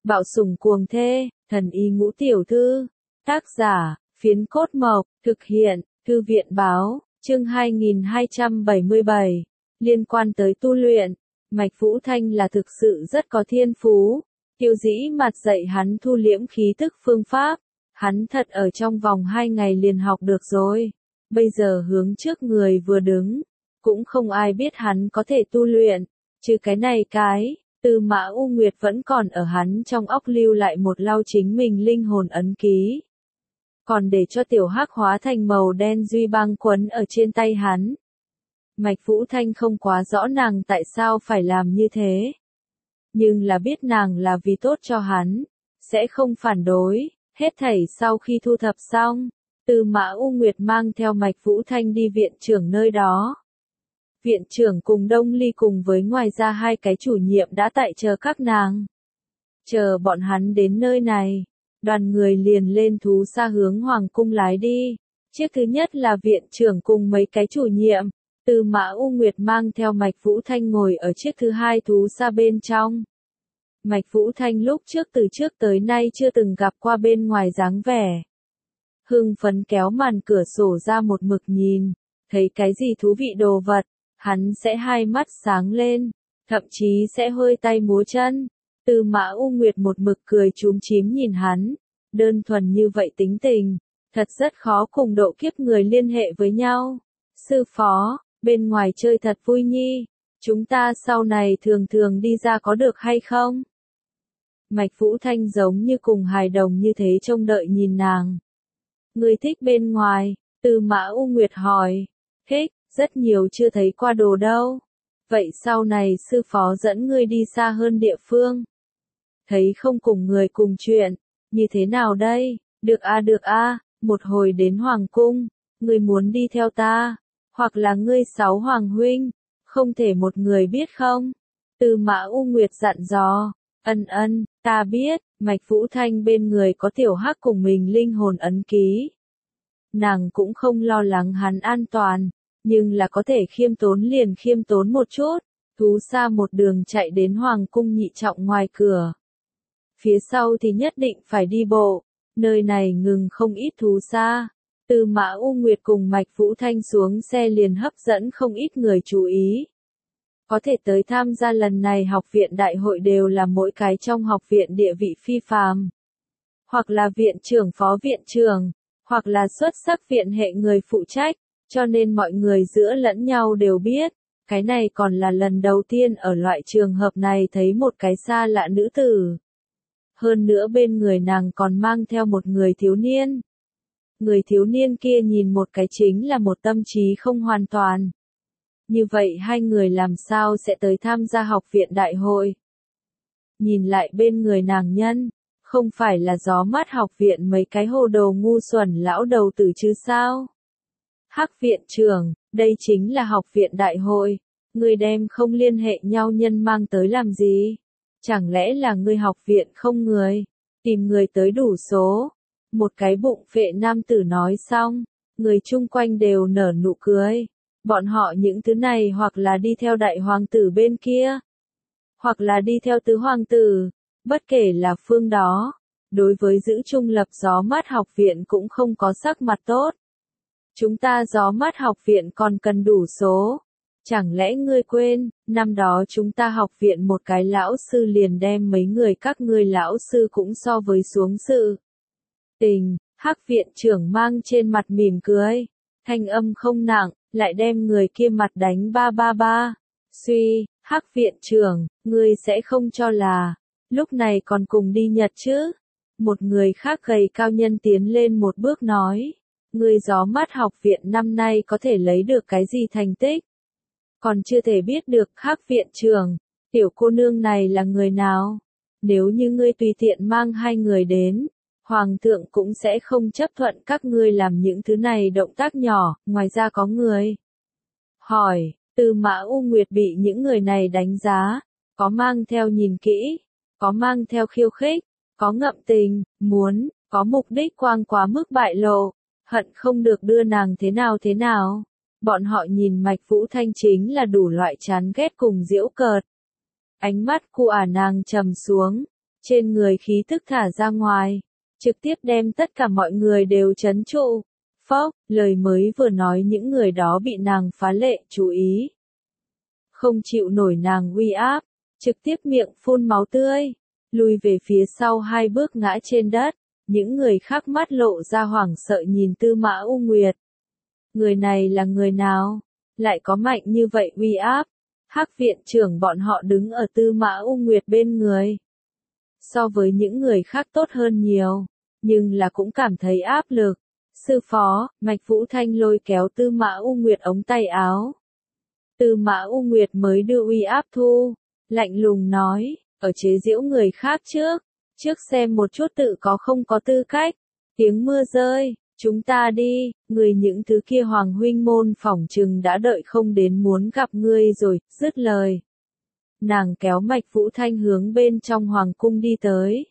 Bạo sủng cuồng thê, thần y ngũ tiểu thư. Tác giả, Phiến Cốt Mộc, thực hiện, Thư viện báo, chương 2277. Liên quan tới tu luyện, Mạch Vũ Thanh là thực sự rất có thiên phú. Tiêu Dĩ mặt dạy hắn thu liễm khí tức phương pháp. Hắn thật ở trong vòng 2 ngày liền học được rồi. Bây giờ hướng trước người vừa đứng, cũng không ai biết hắn có thể tu luyện, trừ cái này Tư Mã U Nguyệt vẫn còn ở hắn trong óc lưu lại một lau chính mình linh hồn ấn ký. Còn để cho tiểu hắc hóa thành màu đen duy băng quấn ở trên tay hắn. Mạch Vũ Thanh không quá rõ nàng tại sao phải làm như thế. Nhưng là biết nàng là vì tốt cho hắn, sẽ không phản đối. Hết thảy sau khi thu thập xong, Tư Mã U Nguyệt mang theo Mạch Vũ Thanh đi viện trưởng nơi đó. Viện trưởng cùng Đông Ly cùng với ngoài ra 2 cái chủ nhiệm đã tại chờ các nàng. Chờ bọn hắn đến nơi này, đoàn người liền lên thú xa hướng Hoàng cung lái đi. Chiếc thứ nhất là viện trưởng cùng mấy cái chủ nhiệm, Tư Mã U Nguyệt mang theo Mạch Vũ Thanh ngồi ở chiếc thứ 2 thú xa bên trong. Mạch Vũ Thanh lúc trước từ trước tới nay chưa từng gặp qua bên ngoài dáng vẻ. Hưng phấn kéo màn cửa sổ ra một mực nhìn, thấy cái gì thú vị đồ vật, hắn sẽ hai mắt sáng lên, thậm chí sẽ hơi tay múa chân. Tư Mã U Nguyệt một mực cười chúm chím nhìn hắn, đơn thuần như vậy tính tình, thật rất khó cùng độ kiếp người liên hệ với nhau. Sư phó, bên ngoài chơi thật vui nhi, chúng ta sau này thường thường đi ra có được hay không? Mạch Vũ Thanh giống như cùng hài đồng như thế trông đợi nhìn nàng. Ngươi thích bên ngoài? Tư Mã U Nguyệt hỏi. Thích, rất nhiều chưa thấy qua đồ đâu. Vậy sau này sư phó dẫn ngươi đi xa hơn địa phương. Thấy không cùng người cùng chuyện, như thế nào đây? Được a, một hồi đến Hoàng cung, ngươi muốn đi theo ta, hoặc là ngươi 6 hoàng huynh, không thể một người biết không? Tư Mã U Nguyệt dặn dò. Ân, ta biết. Mạch Vũ Thanh bên người có tiểu hắc cùng mình linh hồn ấn ký. Nàng cũng không lo lắng hắn an toàn, nhưng là có thể khiêm tốn liền khiêm tốn một chút. Thú xa một đường chạy đến Hoàng cung nhị trọng ngoài cửa. Phía sau thì nhất định phải đi bộ, nơi này ngừng không ít thú xa. Tư Mã U Nguyệt cùng Mạch Vũ Thanh xuống xe liền hấp dẫn không ít người chú ý. Có thể tới tham gia lần này học viện đại hội đều là mỗi cái trong học viện địa vị phi phàm. Hoặc là viện trưởng phó viện trưởng, hoặc là xuất sắc viện hệ người phụ trách, cho nên mọi người giữa lẫn nhau đều biết. Cái này còn là lần đầu tiên ở loại trường hợp này thấy một cái xa lạ nữ tử. Hơn nữa bên người nàng còn mang theo một người thiếu niên. Người thiếu niên kia nhìn một cái chính là một tâm trí không hoàn toàn. Như vậy 2 người làm sao sẽ tới tham gia học viện đại hội? Nhìn lại bên người nàng nhân, không phải là gió mát học viện mấy cái hồ đồ ngu xuẩn lão đầu tử chứ sao? Hắc viện trưởng, đây chính là học viện đại hội, ngươi đem không liên hệ nhau nhân mang tới làm gì? Chẳng lẽ là ngươi học viện không người, tìm người tới đủ số? Một cái bụng phệ nam tử nói xong, người chung quanh đều nở nụ cười. Bọn họ những thứ này hoặc là đi theo đại hoàng tử bên kia, hoặc là đi theo tứ hoàng tử, bất kể là phương đó, đối với giữ trung lập gió mát học viện cũng không có sắc mặt tốt. Chúng ta gió mát học viện còn cần đủ số. Chẳng lẽ ngươi quên, năm đó chúng ta học viện một cái lão sư liền đem mấy người các ngươi lão sư cũng so với xuống sự tình. Hắc viện trưởng mang trên mặt mỉm cười, thanh âm không nặng, lại đem người kia mặt đánh ba. Suy, Hắc viện trưởng, ngươi sẽ không cho là, lúc này còn cùng đi Nhật chứ? Một người khác gầy cao nhân tiến lên một bước nói, ngươi gió mát học viện năm nay có thể lấy được cái gì thành tích? Còn chưa thể biết được. Hắc viện trưởng, tiểu cô nương này là người nào? Nếu như ngươi tùy tiện mang 2 người đến, Hoàng thượng cũng sẽ không chấp thuận các ngươi làm những thứ này động tác nhỏ. Ngoài ra có người hỏi. Tư Mã U Nguyệt bị những người này đánh giá, có mang theo nhìn kỹ, có mang theo khiêu khích, có ngậm tình, muốn, có mục đích quang quá mức bại lộ, hận không được đưa nàng thế nào. Bọn họ nhìn Mạch Vũ Thanh chính là đủ loại chán ghét cùng giễu cợt. Ánh mắt của nàng trầm xuống, trên người khí tức thả ra ngoài, trực tiếp đem tất cả mọi người đều trấn trụ. Phốc, lời mới vừa nói những người đó bị nàng phá lệ chú ý. Không chịu nổi nàng uy áp, trực tiếp miệng phun máu tươi, lùi về phía sau 2 bước ngã trên đất. Những người khác mắt lộ ra hoảng sợ nhìn Tư Mã U Nguyệt. Người này là người nào? Lại có mạnh như vậy uy áp? Hắc viện trưởng bọn họ đứng ở Tư Mã U Nguyệt bên người. So với những người khác tốt hơn nhiều, nhưng là cũng cảm thấy áp lực. Sư phó, Mạch Vũ Thanh lôi kéo Tư Mã U Nguyệt ống tay áo. Tư Mã U Nguyệt mới đưa uy áp thu, lạnh lùng nói, ở chế giễu người khác trước xem một chút tự có không có tư cách. Tiếng mưa rơi, chúng ta đi, người những thứ kia hoàng huynh môn phỏng chừng đã đợi không đến muốn gặp ngươi rồi, dứt lời. Nàng kéo Mạch Vũ Thanh hướng bên trong hoàng cung đi tới.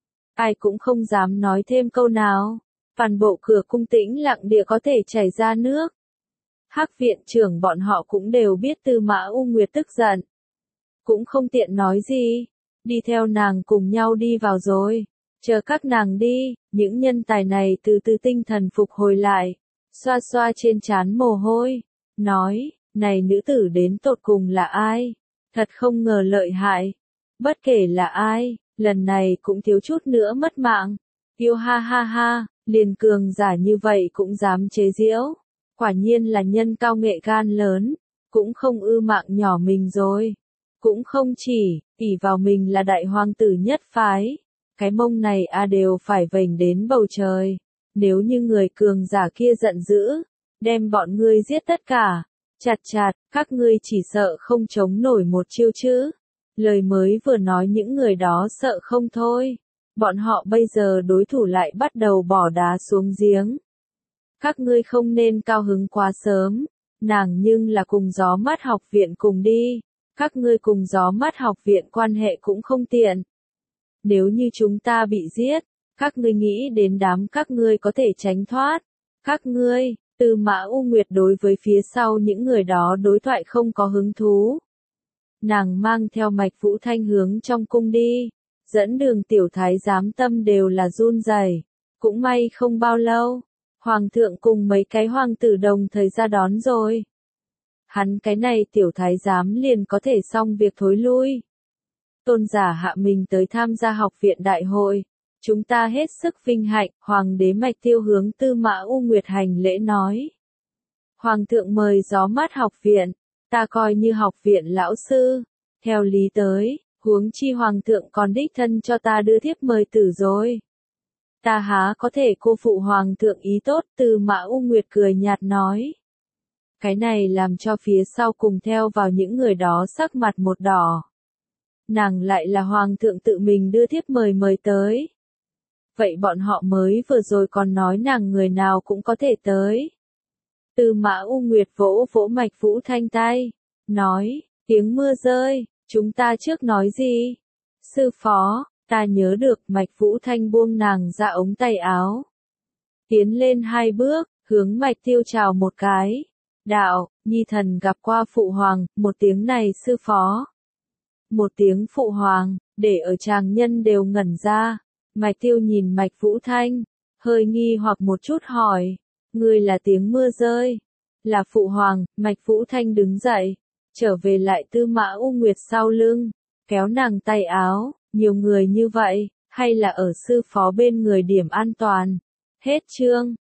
Ai cũng không dám nói thêm câu nào, toàn bộ cửa cung tĩnh lặng địa có thể chảy ra nước. Hắc viện trưởng bọn họ cũng đều biết Tư Mã U Nguyệt tức giận. Cũng không tiện nói gì, đi theo nàng cùng nhau đi vào rồi. Chờ các nàng đi, những nhân tài này từ từ tinh thần phục hồi lại, xoa xoa trên trán mồ hôi, nói, này nữ tử đến tột cùng là ai? Thật không ngờ lợi hại. Bất kể là ai, lần này cũng thiếu chút nữa mất mạng. Yêu ha ha ha, liền cường giả như vậy cũng dám chế giễu. Quả nhiên là nhân cao nghệ gan lớn, cũng không ư mạng nhỏ mình rồi. Cũng không chỉ, ỷ vào mình là đại hoàng tử nhất phái. Cái mông này đều phải vểnh đến bầu trời. Nếu như người cường giả kia giận dữ, đem bọn ngươi giết tất cả. Chặt, các ngươi chỉ sợ không chống nổi một chiêu chứ. Lời mới vừa nói những người đó sợ không thôi. Bọn họ bây giờ đối thủ lại bắt đầu bỏ đá xuống giếng. Các ngươi không nên cao hứng quá sớm. Nàng nhưng là cùng Gió Mắt học viện cùng đi. Các ngươi cùng Gió Mắt học viện quan hệ cũng không tiện. Nếu như chúng ta bị giết, các ngươi nghĩ đến đám các ngươi có thể tránh thoát. Các ngươi, Tư Mã U Nguyệt đối với phía sau những người đó đối thoại không có hứng thú. Nàng mang theo Mạch Vũ Thanh hướng trong cung đi, dẫn đường tiểu thái giám tâm đều là run rẩy. Cũng may không bao lâu, hoàng thượng cùng mấy cái hoàng tử đồng thời ra đón rồi. Hắn cái này tiểu thái giám liền có thể xong việc thối lui. Tôn giả hạ mình tới tham gia học viện đại hội. Chúng ta hết sức vinh hạnh, Hoàng đế Mạch Tiêu hướng Tư Mã U Nguyệt hành lễ nói. Hoàng thượng mời Gió Mắt học viện, ta coi như học viện lão sư. Theo lý tới, huống chi Hoàng thượng còn đích thân cho ta đưa thiếp mời tử rồi. Ta há có thể cô phụ Hoàng thượng ý tốt, Tư Mã U Nguyệt cười nhạt nói. Cái này làm cho phía sau cùng theo vào những người đó sắc mặt một đỏ. Nàng lại là Hoàng thượng tự mình đưa thiếp mời tới. Vậy bọn họ mới vừa rồi còn nói nàng người nào cũng có thể tới. Tư Mã U Nguyệt vỗ vỗ Mạch Vũ Thanh tay, nói, tiếng mưa rơi, chúng ta trước nói gì? Sư phó, ta nhớ được. Mạch Vũ Thanh buông nàng ra ống tay áo. Tiến lên 2 bước, hướng Mạch Tiêu chào một cái. Đạo, nhi thần gặp qua phụ hoàng, một tiếng này sư phó. Một tiếng phụ hoàng, để ở tràng nhân đều ngẩn ra. Mạch Tiêu nhìn Mạch Vũ Thanh, hơi nghi hoặc một chút hỏi, ngươi là tiếng mưa rơi, là phụ hoàng. Mạch Vũ Thanh đứng dậy, trở về lại Tư Mã U Nguyệt sau lưng, kéo nàng tay áo, nhiều người như vậy, hay là ở sư phó bên người điểm an toàn. Hết chương.